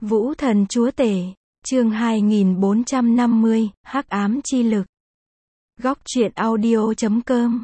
Vũ thần chúa tể, chương 2450, hắc ám chi lực. Góc truyện audio.com.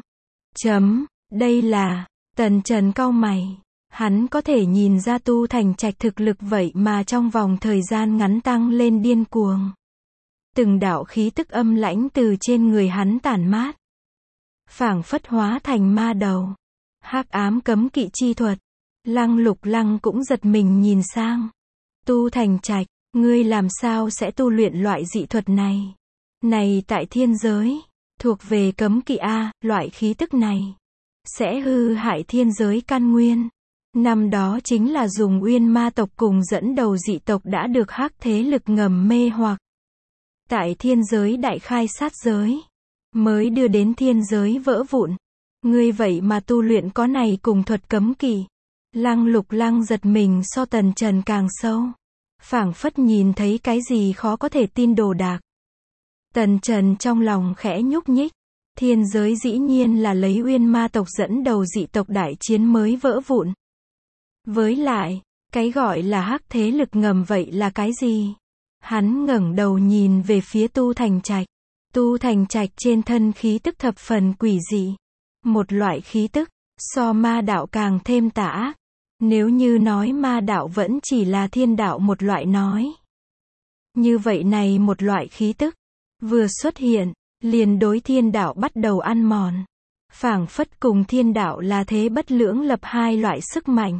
Đây là, Tần Trần cau mày. Hắn có thể nhìn ra Tu Thành Trạch thực lực vậy mà trong vòng thời gian ngắn tăng lên điên cuồng. Từng đạo khí tức âm lãnh từ trên người hắn tản mát, phảng phất hóa thành ma đầu. Hắc ám cấm kỵ chi thuật. Lăng Lục Lăng cũng giật mình nhìn sang. Tu Thành Trạch, ngươi làm sao sẽ tu luyện loại dị thuật này? Này tại thiên giới, thuộc về cấm kỵ a, loại khí tức này sẽ hư hại thiên giới căn nguyên. Năm đó chính là dùng Uyên Ma tộc cùng dẫn đầu dị tộc đã được hắc thế lực ngầm mê hoặc. Tại thiên giới đại khai sát giới, mới đưa đến thiên giới vỡ vụn. Ngươi vậy mà tu luyện có này cùng thuật cấm kỵ. Lăng Lục Lăng giật mình so Tần Trần càng sâu. Phảng phất nhìn thấy cái gì khó có thể tin đồ đạc. Tần Trần trong lòng khẽ nhúc nhích. Thiên giới dĩ nhiên là lấy Uyên Ma tộc dẫn đầu dị tộc đại chiến mới vỡ vụn. Với lại, cái gọi là hắc thế lực ngầm vậy là cái gì? Hắn ngẩng đầu nhìn về phía Tu Thành Trạch. Tu Thành Trạch trên thân khí tức thập phần quỷ dị. Một loại khí tức, so ma đạo càng thêm tà ác. Nếu như nói ma đạo vẫn chỉ là thiên đạo một loại nói. Như vậy này một loại khí tức, vừa xuất hiện, liền đối thiên đạo bắt đầu ăn mòn. Phảng phất cùng thiên đạo là thế bất lưỡng lập hai loại sức mạnh.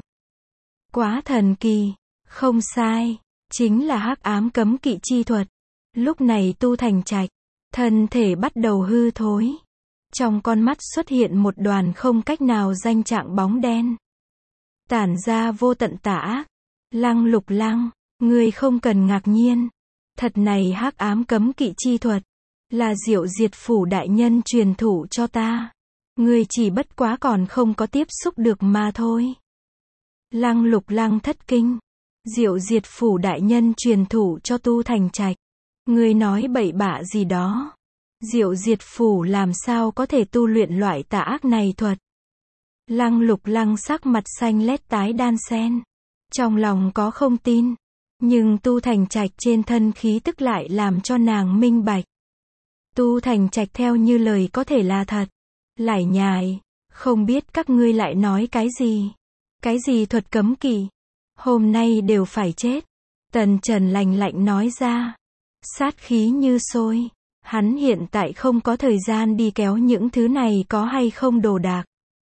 Quá thần kỳ, không sai, chính là hắc ám cấm kỵ chi thuật. Lúc này Tu Thành Trạch, thân thể bắt đầu hư thối. Trong con mắt xuất hiện một đoàn không cách nào danh trạng bóng đen. Tản ra vô tận tà ác. Lăng Lục Lăng, ngươi không cần ngạc nhiên. Thật này hắc ám cấm kỵ chi thuật, là Diệu Diệt Phủ đại nhân truyền thụ cho ta. Ngươi chỉ bất quá còn không có tiếp xúc được mà thôi. Lăng Lục Lăng thất kinh. Diệu Diệt Phủ đại nhân truyền thụ cho Tu Thành Trạch. Ngươi nói bậy bạ gì đó. Diệu Diệt Phủ làm sao có thể tu luyện loại tà ác này thuật. Lăng Lục Lăng sắc mặt xanh lét tái đan xen. Trong lòng có không tin. Nhưng Tu Thành Trạch trên thân khí tức lại làm cho nàng minh bạch. Tu Thành Trạch theo như lời có thể là thật. Lải nhải, không biết các ngươi lại nói cái gì. Cái gì thuật cấm kỵ. Hôm nay đều phải chết. Tần Trần lạnh lạnh nói ra. Sát khí như sôi. Hắn hiện tại không có thời gian đi kéo những thứ này có hay không đồ đạc.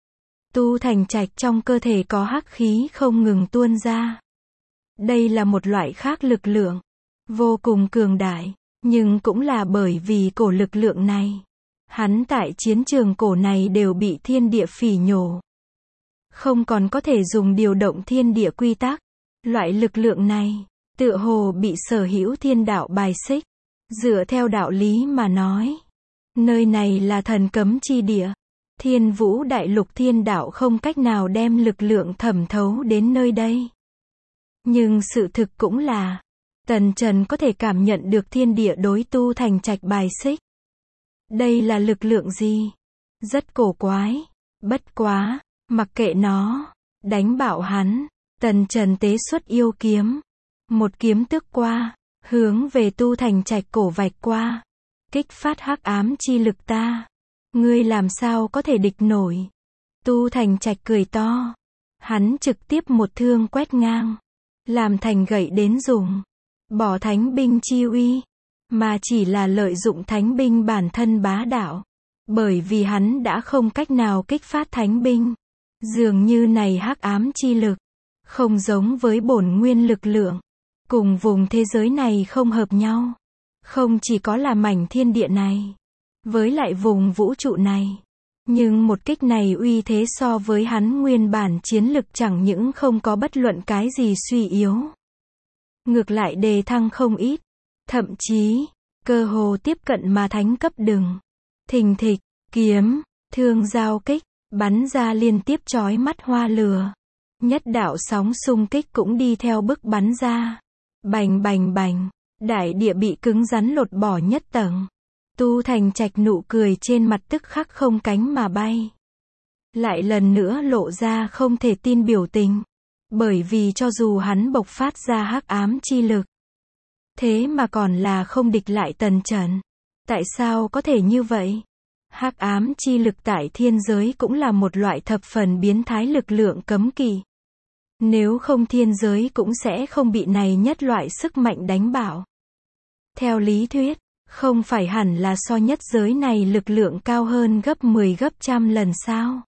Tu Thành Trạch trong cơ thể có hắc khí không ngừng tuôn ra. Đây là một loại khác lực lượng, vô cùng cường đại, nhưng cũng là bởi vì cổ lực lượng này. Hắn tại chiến trường cổ này đều bị thiên địa phỉ nhổ. Không còn có thể dùng điều động thiên địa quy tắc. Loại lực lượng này, tựa hồ bị sở hữu thiên đạo bài xích. Dựa theo đạo lý mà nói, nơi này là thần cấm chi địa. Thiên Vũ Đại Lục thiên đạo không cách nào đem lực lượng thẩm thấu đến nơi đây. Nhưng sự thực cũng là, Tần Trần có thể cảm nhận được thiên địa đối Tu Thành Trạch bài xích. Đây là lực lượng gì? Rất cổ quái. Bất quá, mặc kệ nó, đánh bạo hắn. Tần Trần tế xuất yêu kiếm. Một kiếm tước qua, hướng về Tu Thành Trạch cổ vạch qua. Kích phát hắc ám chi lực ta. Ngươi làm sao có thể địch nổi? Tu Thành Trạch cười to. Hắn trực tiếp một thương quét ngang. Làm thành gậy đến dùng. Bỏ thánh binh chi uy. Mà chỉ là lợi dụng thánh binh bản thân bá đạo. Bởi vì hắn đã không cách nào kích phát thánh binh. Dường như này hắc ám chi lực. Không giống với bổn nguyên lực lượng. Cùng vùng thế giới này không hợp nhau. Không chỉ có là mảnh thiên địa này. Với lại vùng vũ trụ này. Nhưng một kích này uy thế so với hắn nguyên bản chiến lực chẳng những không có bất luận cái gì suy yếu. Ngược lại đề thăng không ít. Thậm chí, cơ hồ tiếp cận mà thánh cấp đừng. Thình thịch, kiếm, thương giao kích, bắn ra liên tiếp chói mắt hoa lửa. Nhất đạo sóng xung kích cũng đi theo bức bắn ra. Bành bành bành, đại địa bị cứng rắn lột bỏ nhất tầng. Tu Thành Trạch nụ cười trên mặt tức khắc không cánh mà bay. Lại lần nữa lộ ra không thể tin biểu tình. Bởi vì cho dù hắn bộc phát ra hắc ám chi lực, thế mà còn là không địch lại Tần Trần. Tại sao có thể như vậy? Hắc ám chi lực tại thiên giới cũng là một loại thập phần biến thái lực lượng cấm kỵ. Nếu không thiên giới cũng sẽ không bị này nhất loại sức mạnh đánh bạo. Theo lý thuyết, không phải hẳn là so nhất giới này lực lượng cao hơn gấp 10 gấp trăm lần sao?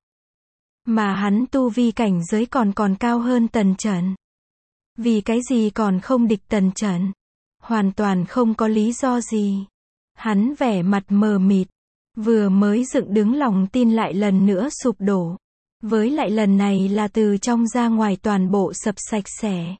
Mà hắn tu vi cảnh giới còn cao hơn Tần Trần. Vì cái gì còn không địch Tần Trần? Hoàn toàn không có lý do gì. Hắn vẻ mặt mờ mịt, vừa mới dựng đứng lòng tin lại lần nữa sụp đổ. Với lại lần này là từ trong ra ngoài toàn bộ sập sạch sẽ.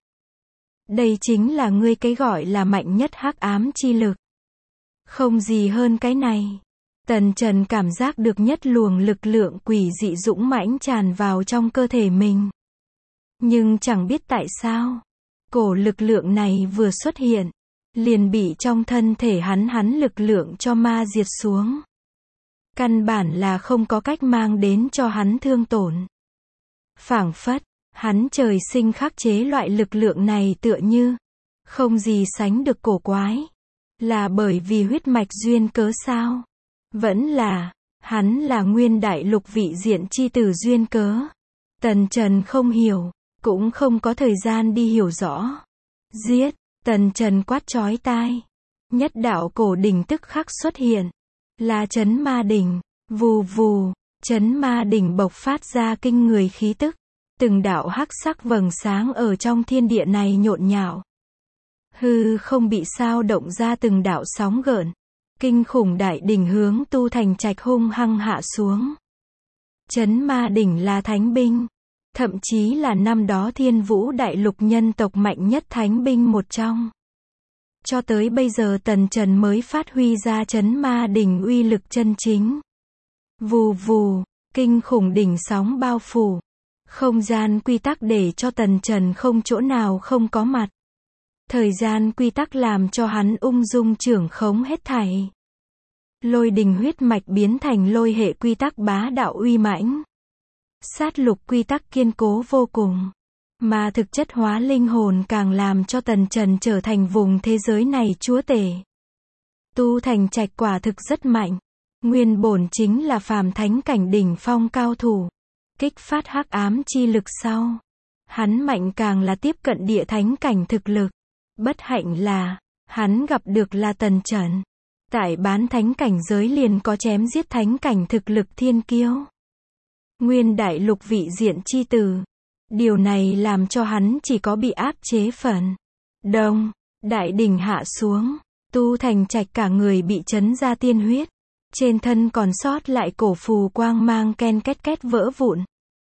Đây chính là ngươi cái gọi là mạnh nhất hắc ám chi lực. Không gì hơn cái này. Tần Trần cảm giác được nhất luồng lực lượng quỷ dị dũng mãnh tràn vào trong cơ thể mình. Nhưng chẳng biết tại sao, cổ lực lượng này vừa xuất hiện, liền bị trong thân thể hắn lực lượng cho ma diệt xuống. Căn bản là không có cách mang đến cho hắn thương tổn. Phảng phất, hắn trời sinh khắc chế loại lực lượng này tựa như không gì sánh được cổ quái. Là bởi vì huyết mạch duyên cớ sao? Vẫn là, hắn là nguyên đại lục vị diện chi tử duyên cớ. Tần Trần không hiểu, cũng không có thời gian đi hiểu rõ. Giết, Tần Trần quát chói tai. Nhất đạo cổ đỉnh tức khắc xuất hiện. Là Chấn Ma Đỉnh. Vù vù, Chấn Ma Đỉnh bộc phát ra kinh người khí tức. Từng đạo hắc sắc vầng sáng ở trong thiên địa này nhộn nhạo. Hư không bị sao động ra từng đạo sóng gợn. Kinh khủng đại đỉnh hướng Tu Thành Trạch hung hăng hạ xuống. Chấn Ma Đỉnh là thánh binh. Thậm chí là năm đó Thiên Vũ Đại Lục nhân tộc mạnh nhất thánh binh một trong. Cho tới bây giờ Tần Trần mới phát huy ra Chấn Ma Đỉnh uy lực chân chính. Vù vù, kinh khủng đỉnh sóng bao phủ. Không gian quy tắc để cho Tần Trần không chỗ nào không có mặt. Thời gian quy tắc làm cho hắn ung dung trưởng khống hết thảy. Lôi đình huyết mạch biến thành lôi hệ quy tắc bá đạo uy mãnh. Sát lục quy tắc kiên cố vô cùng. Mà thực chất hóa linh hồn càng làm cho Tần Trần trở thành vùng thế giới này chúa tể. Tu Thành Trạch quả thực rất mạnh. Nguyên bổn chính là phàm thánh cảnh đỉnh phong cao thủ. Kích phát hắc ám chi lực sau. Hắn mạnh càng là tiếp cận địa thánh cảnh thực lực. Bất hạnh là, hắn gặp được là Tần Trần. Tại bán thánh cảnh giới liền có chém giết thánh cảnh thực lực thiên kiêu. Nguyên đại lục vị diện chi tử. Điều này làm cho hắn chỉ có bị áp chế phần. Đông, đại đỉnh hạ xuống. Tu Thành Trạch cả người bị chấn ra tiên huyết. Trên thân còn sót lại cổ phù quang mang ken két két vỡ vụn.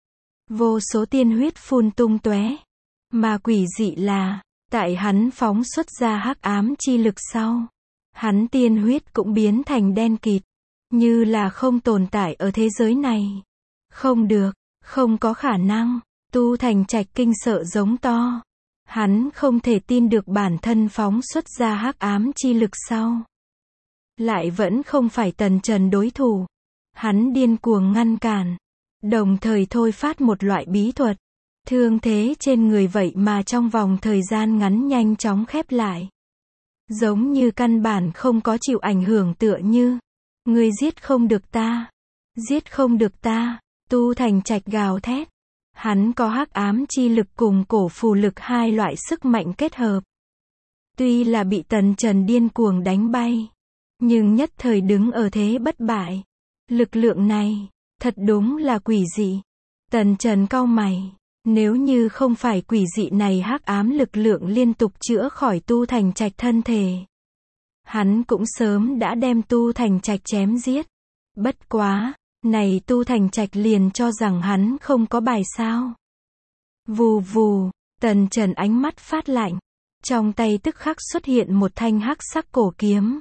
Vô số tiên huyết phun tung tóe. Mà quỷ dị là, tại hắn phóng xuất ra hắc ám chi lực sau, hắn tiên huyết cũng biến thành đen kịt, như là không tồn tại ở thế giới này. Không được, không có khả năng. Tu Thành Trạch kinh sợ giống to. Hắn không thể tin được bản thân phóng xuất ra hắc ám chi lực sau, lại vẫn không phải Tần Trần đối thủ. Hắn điên cuồng ngăn cản, đồng thời thôi phát một loại bí thuật. Thương thế trên người vậy mà trong vòng thời gian ngắn nhanh chóng khép lại. Giống như căn bản không có chịu ảnh hưởng tựa như. Ngươi giết không được ta. Giết không được ta. Tu Thành Trạch gào thét. Hắn có hắc ám chi lực cùng cổ phù lực hai loại sức mạnh kết hợp. Tuy là bị Tần Trần điên cuồng đánh bay, nhưng nhất thời đứng ở thế bất bại. Lực lượng này, thật đúng là quỷ dị. Tần Trần cau mày. Nếu như không phải quỷ dị này hắc ám lực lượng liên tục chữa khỏi Tu Thành Trạch thân thể, hắn cũng sớm đã đem Tu Thành Trạch chém giết. Bất quá, này Tu Thành Trạch liền cho rằng hắn không có bài sao. Vù vù, Tần Trần ánh mắt phát lạnh. Trong tay tức khắc xuất hiện một thanh hắc sắc cổ kiếm.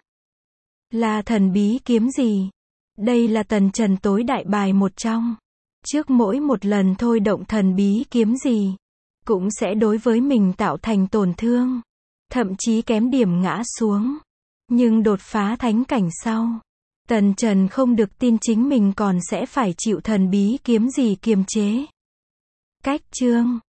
Là thần bí kiếm gì? Đây là Tần Trần tối đại bài một trong. Trước mỗi một lần thôi động thần bí kiếm gì, cũng sẽ đối với mình tạo thành tổn thương. Thậm chí kém điểm ngã xuống. Nhưng đột phá thánh cảnh sau, Tần Trần không được tin chính mình còn sẽ phải chịu thần bí kiếm gì kiềm chế. Cách chương